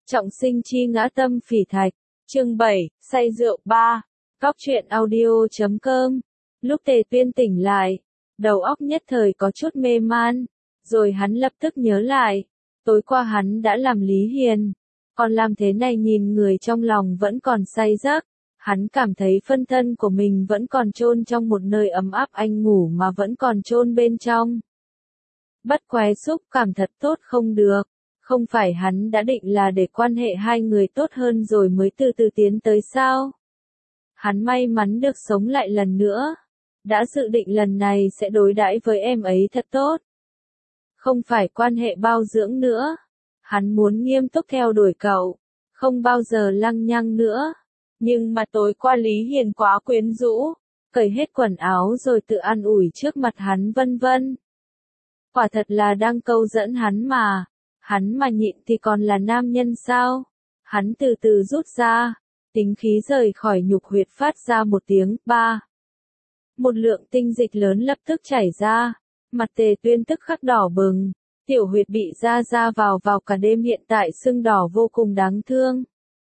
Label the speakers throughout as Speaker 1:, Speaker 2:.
Speaker 1: Trọng sinh chi ngã tâm phỉ thạch, chương 7, say rượu 3, Cóc truyện audio.com. Lúc Tề Tuyên tỉnh lại, đầu óc nhất thời có chút mê man, rồi hắn lập tức nhớ lại, tối qua hắn đã làm Lý Hiền, còn làm thế này nhìn người trong lòng vẫn còn say giấc, hắn cảm thấy phân thân của mình vẫn còn chôn trong một nơi ấm áp, anh ngủ mà vẫn còn chôn bên trong. Bất quái xúc cảm thật tốt không được. Không phải hắn đã định là để quan hệ hai người tốt hơn rồi mới từ từ tiến tới sao? Hắn may mắn được sống lại lần nữa. Đã dự định lần này sẽ đối đãi với em ấy thật tốt. Không phải quan hệ bao dưỡng nữa. Hắn muốn nghiêm túc theo đuổi cậu. Không bao giờ lăng nhăng nữa. Nhưng mà tối qua Lý Hiền quá quyến rũ. Cởi hết quần áo rồi tự an ủi trước mặt hắn vân vân. Quả thật là đang câu dẫn hắn mà. Hắn mà nhịn thì còn là nam nhân sao? Hắn từ từ rút ra, tính khí rời khỏi nhục huyệt phát ra một tiếng, ba. Một lượng tinh dịch lớn lập tức chảy ra, mặt Tề Tuyên tức khắc đỏ bừng, tiểu huyệt bị ra vào cả đêm hiện tại sưng đỏ vô cùng đáng thương.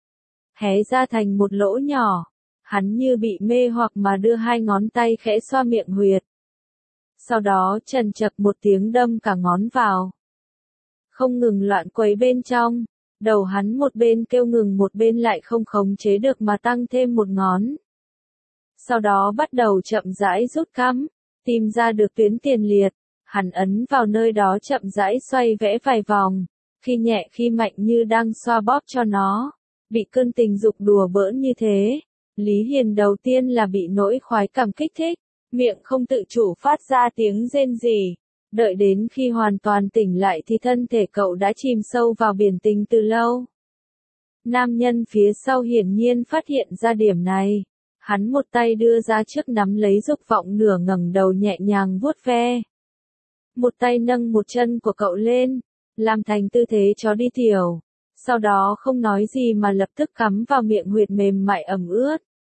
Speaker 1: Hé ra thành một lỗ nhỏ, hắn như bị mê hoặc mà đưa hai ngón tay khẽ xoa miệng huyệt. Sau đó trần chập một tiếng đâm cả ngón vào. Không ngừng loạn quấy bên trong, đầu hắn một bên kêu ngừng một bên lại không khống chế được mà tăng thêm một ngón. Sau đó bắt đầu chậm rãi rút cắm, tìm ra được tuyến tiền liệt, hắn ấn vào nơi đó chậm rãi xoay vẽ vài vòng, khi nhẹ khi mạnh như đang xoa bóp cho nó. Bị cơn tình dục đùa bỡn như thế, Lý Hiền đầu tiên là bị nỗi khoái cảm kích thích, miệng không tự chủ phát ra tiếng rên rỉ. Đợi đến khi hoàn toàn tỉnh lại thì thân thể cậu đã chìm sâu vào biển tình từ lâu. Nam nhân phía sau hiển nhiên phát hiện ra điểm này. Hắn một tay đưa ra trước nắm lấy dục vọng, nửa ngẩng đầu nhẹ nhàng vuốt ve. Một tay nâng một chân của cậu lên, làm thành tư thế chó đi tiểu. Sau đó không nói gì mà lập tức cắm vào miệng huyệt mềm mại ẩm ướt.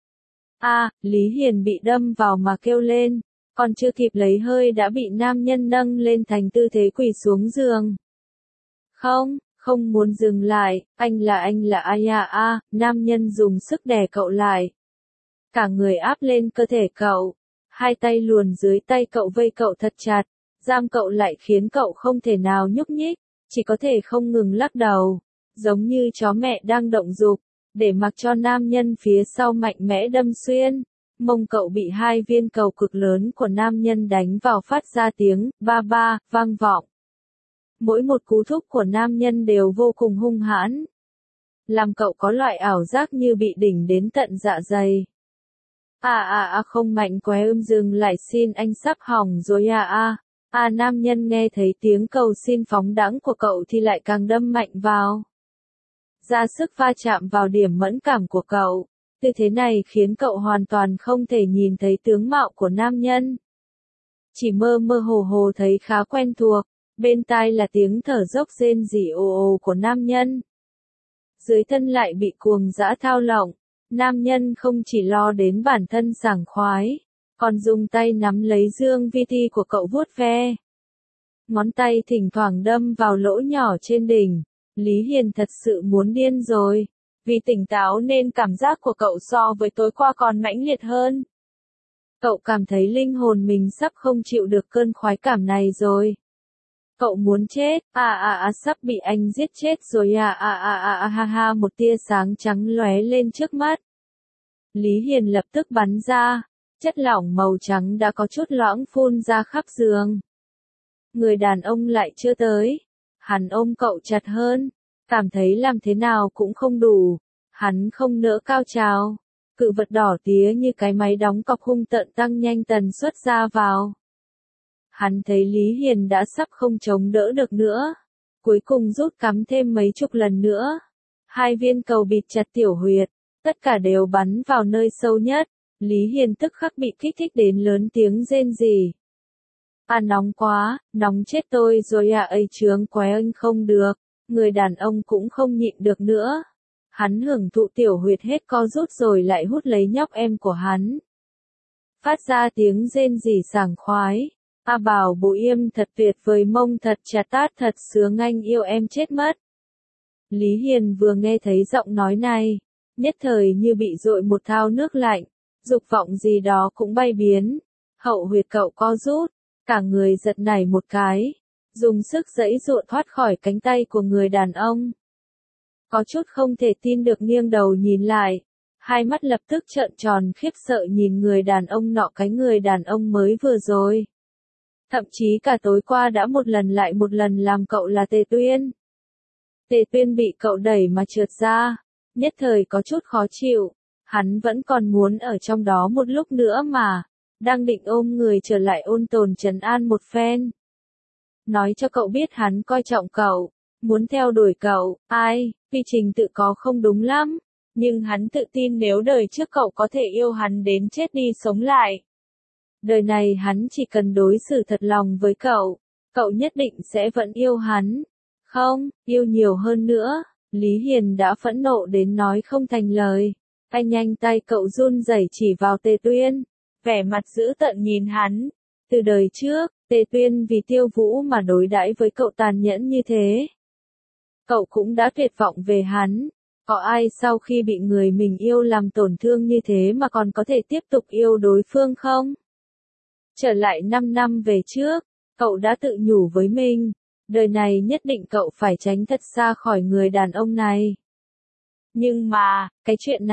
Speaker 1: Lý Hiền bị đâm vào mà kêu lên. Còn chưa kịp lấy hơi đã bị nam nhân nâng lên thành tư thế quỳ xuống giường. Không muốn dừng lại, anh là ai à, nam nhân dùng sức đè cậu lại. Cả người áp lên cơ thể cậu, hai tay luồn dưới tay cậu vây cậu thật chặt, giam cậu lại khiến cậu không thể nào nhúc nhích, chỉ có thể không ngừng lắc đầu, giống như chó mẹ đang động dục, để mặc cho nam nhân phía sau mạnh mẽ đâm xuyên. Mông cậu bị hai viên cầu cực lớn của nam nhân đánh vào phát ra tiếng ba ba vang vọng. Mỗi một cú thúc của nam nhân đều vô cùng hung hãn, làm cậu có loại ảo giác như bị đỉnh đến tận dạ dày. Không mạnh quá, dừng lại, xin anh sắp hỏng rồi nam nhân nghe thấy tiếng cầu xin phóng đãng của cậu thì lại càng đâm mạnh vào. Ra sức va chạm vào điểm mẫn cảm của cậu. Tư thế này khiến cậu hoàn toàn không thể nhìn thấy tướng mạo của nam nhân. Chỉ mơ mơ hồ hồ thấy khá quen thuộc, bên tai là tiếng thở dốc rên rỉ ồ ồ của nam nhân. Dưới thân lại bị cuồng dã thao lộng, nam nhân không chỉ lo đến bản thân sảng khoái, còn dùng tay nắm lấy dương vi ti của cậu vuốt ve. Ngón tay thỉnh thoảng đâm vào lỗ nhỏ trên đỉnh, Lý Hiền thật sự muốn điên rồi. Vì tỉnh táo nên cảm giác của cậu so với tối qua còn mãnh liệt hơn. Cậu cảm thấy linh hồn mình sắp không chịu được cơn khoái cảm này rồi. Cậu muốn chết, sắp bị anh giết chết rồi một tia sáng trắng lóe lên trước mắt. Lý Hiền lập tức bắn ra, chất lỏng màu trắng đã có chút loãng phun ra khắp giường. Người đàn ông lại chưa tới, hắn ôm cậu chặt hơn. Cảm thấy làm thế nào cũng không đủ, hắn không nỡ cao trào, cự vật đỏ tía như cái máy đóng cọc hung tợn tăng nhanh tần suất ra vào. Hắn thấy Lý Hiền đã sắp không chống đỡ được nữa, cuối cùng rút cắm thêm mấy chục lần nữa. Hai viên cầu bịt chặt tiểu huyệt, tất cả đều bắn vào nơi sâu nhất, Lý Hiền tức khắc bị kích thích đến lớn tiếng rên rỉ. Nóng quá, nóng chết tôi rồi ấy chướng quá, anh không được. Người đàn ông cũng không nhịn được nữa. Hắn hưởng thụ tiểu huyệt hết co rút rồi lại hút lấy nhóc em của hắn. Phát ra tiếng rên rỉ sảng khoái. Bảo bố im thật tuyệt vời, mông thật chà tát thật sướng, anh yêu em chết mất. Lý Hiền vừa nghe thấy giọng nói này, nhất thời như bị dội một thao nước lạnh, dục vọng gì đó cũng bay biến. Hậu huyệt cậu co rút, cả người giật nảy một cái, dùng sức giãy giụa thoát khỏi cánh tay của người đàn ông. Có chút không thể tin được nghiêng đầu nhìn lại, hai mắt lập tức trợn tròn khiếp sợ nhìn người đàn ông nọ, cái người đàn ông mới vừa rồi. Thậm chí cả tối qua đã một lần lại một lần làm cậu là Tề Tuyên. Tề Tuyên bị cậu đẩy mà trượt ra, nhất thời có chút khó chịu, hắn vẫn còn muốn ở trong đó một lúc nữa mà, đang định ôm người trở lại ôn tồn trấn an một phen. Nói cho cậu biết hắn coi trọng cậu, muốn theo đuổi cậu, vì trình tự có không đúng lắm, nhưng hắn tự tin nếu đời trước cậu có thể yêu hắn đến chết đi sống lại. Đời này hắn chỉ cần đối xử thật lòng với cậu, cậu nhất định sẽ vẫn yêu hắn. Không, yêu nhiều hơn nữa. Lý Hiền đã phẫn nộ đến nói không thành lời. Anh nhanh tay cậu run rẩy chỉ vào Tề Tuyên, vẻ mặt dữ tợn nhìn hắn. Từ đời trước, Tề Tuyên vì Tiêu Vũ mà đối đãi với cậu tàn nhẫn như thế. Cậu cũng đã tuyệt vọng về hắn. Có ai sau khi bị người mình yêu làm tổn thương như thế mà còn có thể tiếp tục yêu đối phương không? Trở lại 5 năm về trước, cậu đã tự nhủ với mình, đời này nhất định cậu phải tránh thật xa khỏi người đàn ông này. Nhưng mà, cái chuyện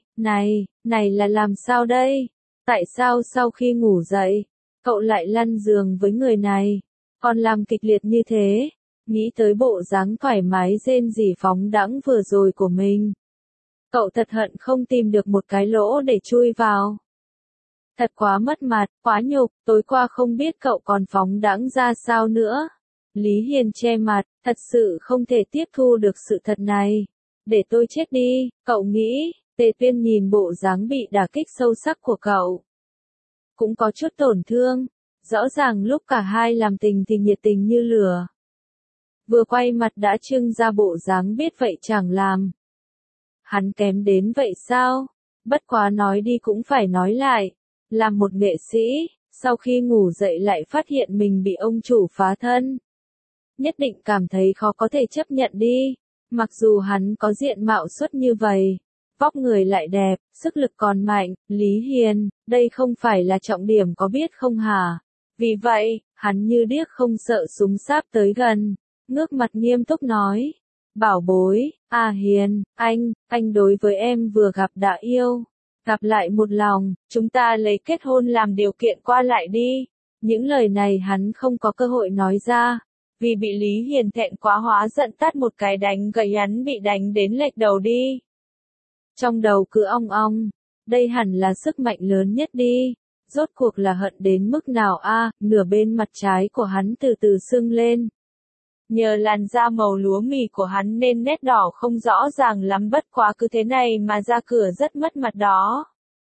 Speaker 1: này là làm sao đây? Tại sao sau khi ngủ dậy, cậu lại lăn giường với người này, còn làm kịch liệt như thế? Nghĩ tới bộ dáng thoải mái rên rỉ phóng đãng vừa rồi của mình, cậu thật hận không tìm được một cái lỗ để chui vào. Thật quá mất mặt, quá nhục, tối qua không biết cậu còn phóng đãng ra sao nữa. Lý Hiền che mặt, thật sự không thể tiếp thu được sự thật này. Để tôi chết đi, cậu nghĩ. Tề Tuyên nhìn bộ dáng bị đả kích sâu sắc của cậu, cũng có chút tổn thương. Rõ ràng lúc cả hai làm tình thì nhiệt tình như lửa, vừa quay mặt đã trưng ra bộ dáng biết vậy chẳng làm. Hắn kém đến vậy sao? Bất quá nói đi cũng phải nói lại. Làm một nghệ sĩ, sau khi ngủ dậy lại phát hiện mình bị ông chủ phá thân, nhất định cảm thấy khó có thể chấp nhận đi. Mặc dù hắn có diện mạo xuất như vậy, vóc người lại đẹp, sức lực còn mạnh, Lý Hiền, đây không phải là trọng điểm có biết không hả? Vì vậy, hắn như điếc không sợ súng sáp tới gần, ngước mặt nghiêm túc nói, bảo bối, Hiền, anh đối với em vừa gặp đã yêu. Gặp lại một lòng, chúng ta lấy kết hôn làm điều kiện qua lại đi. Những lời này hắn không có cơ hội nói ra, vì bị Lý Hiền thẹn quá hóa giận tát một cái đánh gãy hắn bị đánh đến lệch đầu đi. Trong đầu cứ ong ong, đây hẳn là sức mạnh lớn nhất đi. Rốt cuộc là hận đến mức nào nửa bên mặt trái của hắn từ từ sưng lên. Nhờ làn da màu lúa mì của hắn nên nét đỏ không rõ ràng lắm, bất quá cứ thế này mà ra cửa rất mất mặt đó.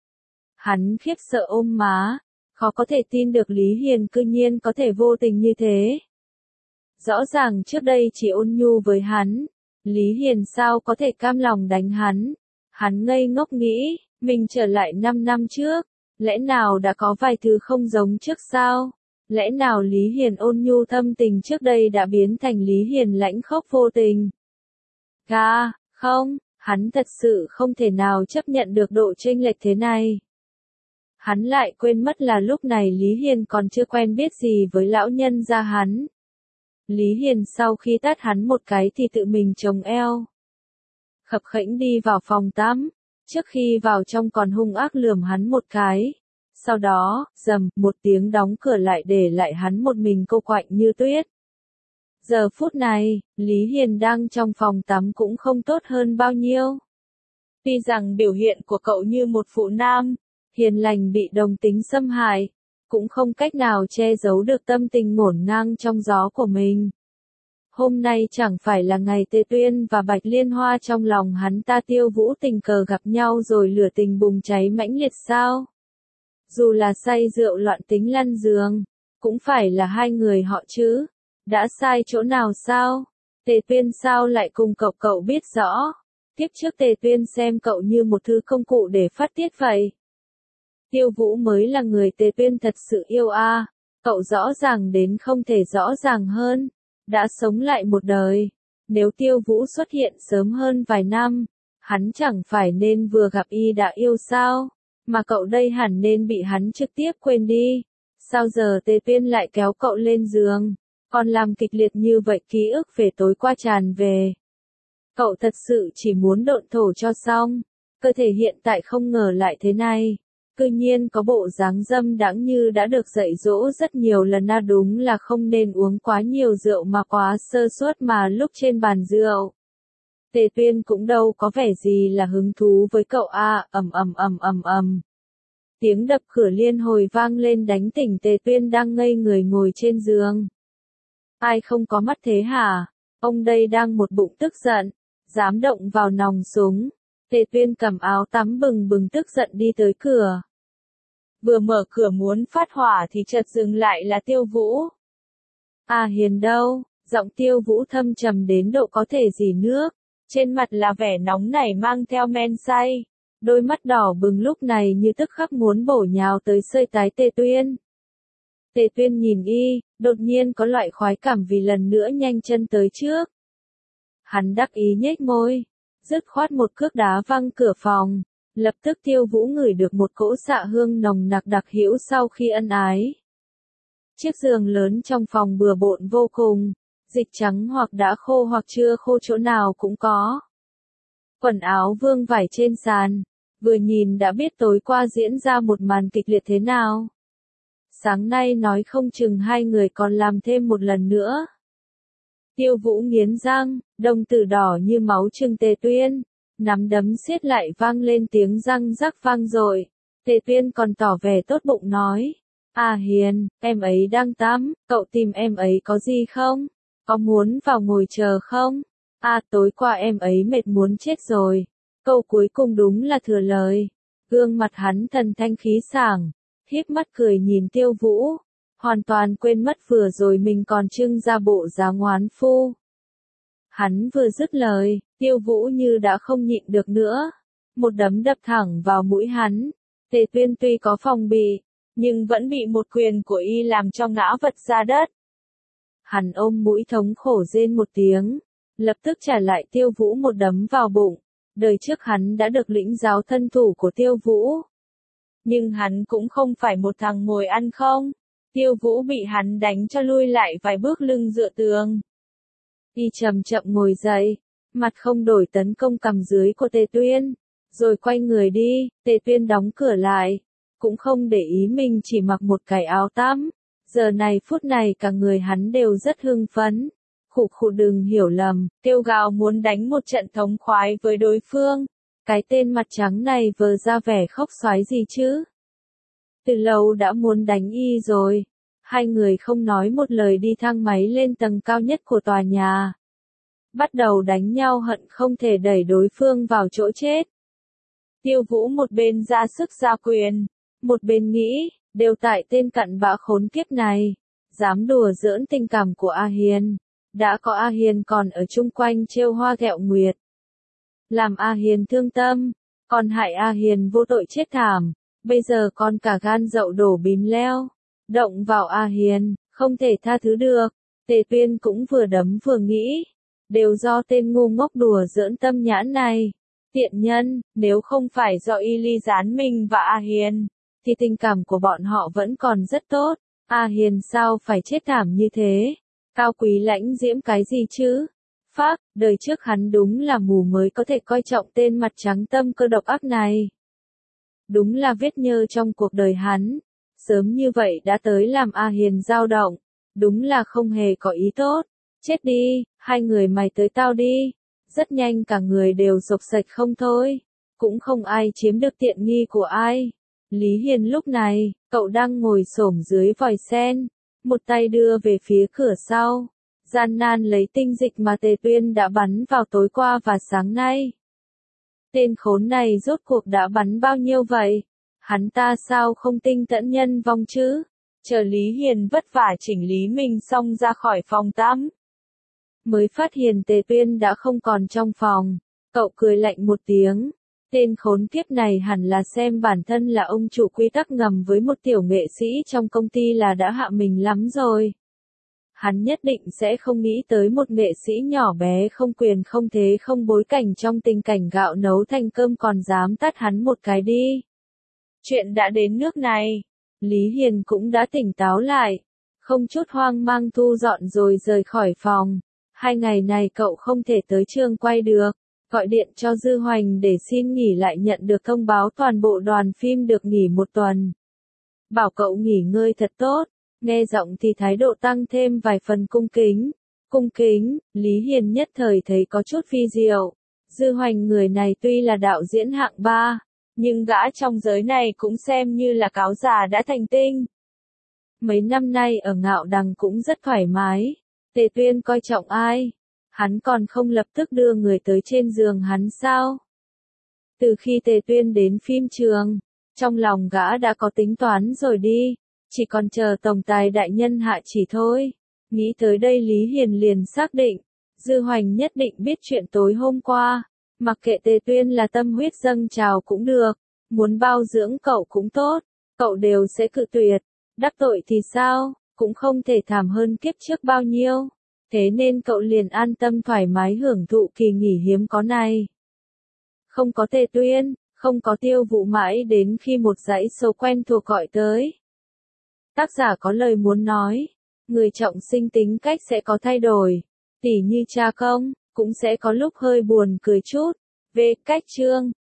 Speaker 1: Hắn khiếp sợ ôm má, khó có thể tin được Lý Hiền cư nhiên có thể vô tình như thế. Rõ ràng trước đây chỉ ôn nhu với hắn, Lý Hiền sao có thể cam lòng đánh hắn. Hắn ngây ngốc nghĩ, mình trở lại 5 năm trước, lẽ nào đã có vài thứ không giống trước sao? Lẽ nào Lý Hiền ôn nhu thâm tình trước đây đã biến thành Lý Hiền lãnh khốc vô tình? Không, hắn thật sự không thể nào chấp nhận được độ chênh lệch thế này. Hắn lại quên mất là lúc này Lý Hiền còn chưa quen biết gì với lão nhân gia hắn. Lý Hiền sau khi tát hắn một cái thì tự mình chống eo, khập khễnh đi vào phòng tắm, trước khi vào trong còn hung ác lườm hắn một cái. Sau đó, rầm, một tiếng đóng cửa lại để lại hắn một mình cô quạnh như tuyết. Giờ phút này, Lý Hiền đang trong phòng tắm cũng không tốt hơn bao nhiêu. Tuy rằng biểu hiện của cậu như một phụ nam, hiền lành bị đồng tính xâm hại, cũng không cách nào che giấu được tâm tình ngổn ngang trong gió của mình. Hôm nay chẳng phải là ngày Tề Tuyên và Bạch Liên Hoa trong lòng hắn ta Tiêu Vũ tình cờ gặp nhau rồi lửa tình bùng cháy mãnh liệt sao? Dù là say rượu loạn tính lăn giường, cũng phải là hai người họ chứ. Đã sai chỗ nào sao? Tề Tuyên sao lại cùng cậu biết rõ. Tiếp trước Tề Tuyên xem cậu như một thứ công cụ để phát tiết vậy. Tiêu Vũ mới là người Tề Tuyên thật sự yêu cậu rõ ràng đến không thể rõ ràng hơn. Đã sống lại một đời, Nếu Tiêu Vũ xuất hiện sớm hơn vài năm, hắn chẳng phải nên vừa gặp y đã yêu sao, mà cậu đây hẳn nên bị hắn trực tiếp quên đi. Sao giờ Tề Tuyên lại kéo cậu lên giường, còn làm kịch liệt như vậy, ký ức về tối qua tràn về. Cậu thật sự chỉ muốn độn thổ cho xong, cơ thể hiện tại không ngờ lại thế này. Cư nhiên có bộ dáng dâm đãng như đã được dạy dỗ rất nhiều lần. Đúng là không nên uống quá nhiều rượu mà quá sơ suất mà lúc trên bàn rượu. Tề Tuyên cũng đâu có vẻ gì là hứng thú với cậu ầm. Tiếng đập cửa liên hồi vang lên đánh tỉnh Tề Tuyên đang ngây người ngồi trên giường. Ai không có mắt thế hả? Ông đây đang một bụng tức giận, dám động vào nòng súng. Tề Tuyên cầm áo tắm bừng bừng tức giận đi tới cửa. Vừa mở cửa muốn phát hỏa thì chợt dừng lại là Tiêu Vũ. Hiền đâu? Giọng Tiêu Vũ thâm trầm đến độ có thể rỉ nước. Trên mặt là vẻ nóng nảy mang theo men say. Đôi mắt đỏ bừng lúc này như tức khắc muốn bổ nhào tới sơi tái Tề Tuyên. Tề Tuyên nhìn y, đột nhiên có loại khoái cảm vì lần nữa nhanh chân tới trước. Hắn đắc ý nhếch môi, dứt khoát một cước đá văng cửa phòng. Lập tức Tiêu Vũ ngửi được một cỗ xạ hương nồng nặc đặc hữu sau khi ân ái. Chiếc giường lớn trong phòng bừa bộn vô cùng, dịch trắng hoặc đã khô hoặc chưa khô chỗ nào cũng có. Quần áo vương vải trên sàn, vừa nhìn đã biết tối qua diễn ra một màn kịch liệt thế nào. Sáng nay nói không chừng hai người còn làm thêm một lần nữa. Tiêu Vũ nghiến răng, đồng tử đỏ như máu trừng Tề Tuyên, nắm đấm siết lại vang lên tiếng răng rắc vang dội. Tề Tuyên còn tỏ vẻ tốt bụng nói, Hiền, em ấy đang tắm, cậu tìm em ấy có gì không? Có muốn vào ngồi chờ không? Tối qua em ấy mệt muốn chết rồi. Câu cuối cùng đúng là thừa lời. Gương mặt hắn thần thanh khí sảng, híp mắt cười nhìn Tiêu Vũ, hoàn toàn quên mất vừa rồi mình còn trưng ra bộ dáng ngoán phu. Hắn vừa dứt lời, Tiêu Vũ như đã không nhịn được nữa, một đấm đập thẳng vào mũi hắn. Tề Tuyên tuy có phòng bị, nhưng vẫn bị một quyền của y làm cho ngã vật ra đất. Hắn ôm mũi thống khổ rên một tiếng, lập tức trả lại Tiêu Vũ một đấm vào bụng. Đời trước hắn đã được lĩnh giáo thân thủ của Tiêu Vũ. Nhưng hắn cũng không phải một thằng ngồi ăn không. Tiêu Vũ bị hắn đánh cho lui lại vài bước lưng dựa tường. Y chậm chậm ngồi dậy, mặt không đổi tấn công cằm dưới của Tề Tuyên, rồi quay người đi. Tề Tuyên đóng cửa lại, cũng không để ý mình chỉ mặc một cái áo tắm. Giờ này phút này cả người hắn đều rất hưng phấn. Khụ đừng hiểu lầm, kêu gào muốn đánh một trận thống khoái với đối phương. Cái tên mặt trắng này vờ ra vẻ khóc xoái gì chứ? Từ lâu đã muốn đánh y rồi. Hai người không nói một lời đi thang máy lên tầng cao nhất của tòa nhà. Bắt đầu đánh nhau hận không thể đẩy đối phương vào chỗ chết. Tiêu Vũ một bên ra sức ra quyền, một bên nghĩ, đều tại tên cặn bã khốn kiếp này, dám đùa giỡn tình cảm của Hiền. Đã có Hiền còn ở chung quanh trêu hoa ghẹo nguyệt. Làm Hiền thương tâm, còn hại Hiền vô tội chết thảm, bây giờ còn cả gan dậu đổ bìm leo. Động vào Hiền, không thể tha thứ được. Tề Tuyên cũng vừa đấm vừa nghĩ, đều do tên ngu ngốc đùa giỡn tâm nhãn này. Tiện nhân, nếu không phải do y ly gián mình và Hiền, thì tình cảm của bọn họ vẫn còn rất tốt. Hiền sao phải chết thảm như thế? Cao quý lãnh diễm cái gì chứ? Phác, đời trước hắn đúng là mù mới có thể coi trọng tên mặt trắng tâm cơ độc ác này. Đúng là vết nhơ trong cuộc đời hắn. Sớm như vậy đã tới làm Hiền dao động. Đúng là không hề có ý tốt. Chết đi, hai người mày tới tao đi. Rất nhanh cả người đều sộc sạch không thôi. Cũng không ai chiếm được tiện nghi của ai. Lý Hiền lúc này, cậu đang ngồi xổm dưới vòi sen. Một tay đưa về phía cửa sau. Gian nan lấy tinh dịch mà Tề Tuyên đã bắn vào tối qua và sáng nay. Tên khốn này rốt cuộc đã bắn bao nhiêu vậy? Hắn ta sao không tinh tẫn nhân vong chứ? Chờ Lý Hiền vất vả chỉnh lý mình xong ra khỏi phòng tắm. Mới phát hiện Tề Tuyên đã không còn trong phòng. Cậu cười lạnh một tiếng. Tên khốn kiếp này hẳn là xem bản thân là ông chủ quy tắc ngầm với một tiểu nghệ sĩ trong công ty là đã hạ mình lắm rồi. Hắn nhất định sẽ không nghĩ tới một nghệ sĩ nhỏ bé không quyền không thế không bối cảnh trong tình cảnh gạo nấu thành cơm còn dám tát hắn một cái đi. Chuyện đã đến nước này, Lý Hiền cũng đã tỉnh táo lại, không chút hoang mang thu dọn rồi rời khỏi phòng. 2 ngày này cậu không thể tới trường quay được, gọi điện cho Dư Hoành để xin nghỉ lại nhận được thông báo toàn bộ đoàn phim được nghỉ 1 tuần. Bảo cậu nghỉ ngơi thật tốt, nghe giọng thì thái độ tăng thêm vài phần cung kính. Cung kính, Lý Hiền nhất thời thấy có chút phi diệu. Dư Hoành người này tuy là đạo diễn hạng 3, nhưng gã trong giới này cũng xem như là cáo già đã thành tinh. Mấy năm nay ở Ngạo Đằng cũng rất thoải mái. Tề Tuyên coi trọng ai? Hắn còn không lập tức đưa người tới trên giường hắn sao? Từ khi Tề Tuyên đến phim trường, trong lòng gã đã có tính toán rồi đi, chỉ còn chờ tổng tài đại nhân hạ chỉ thôi. Nghĩ tới đây Lý Hiền liền xác định, Dư Hoành nhất định biết chuyện tối hôm qua, mặc kệ Tề Tuyên là tâm huyết dâng trào cũng được, muốn bao dưỡng cậu cũng tốt, cậu đều sẽ cự tuyệt, đắc tội thì sao, cũng không thể thảm hơn kiếp trước bao nhiêu. Thế nên cậu liền an tâm thoải mái hưởng thụ kỳ nghỉ hiếm có này. Không có Tề Tuyên, không có Tiêu Vũ mãi đến khi một dãy số quen thuộc gọi tới. Tác giả có lời muốn nói, người trọng sinh tính cách sẽ có thay đổi, tỉ như cha công, cũng sẽ có lúc hơi buồn cười chút. Về cách chương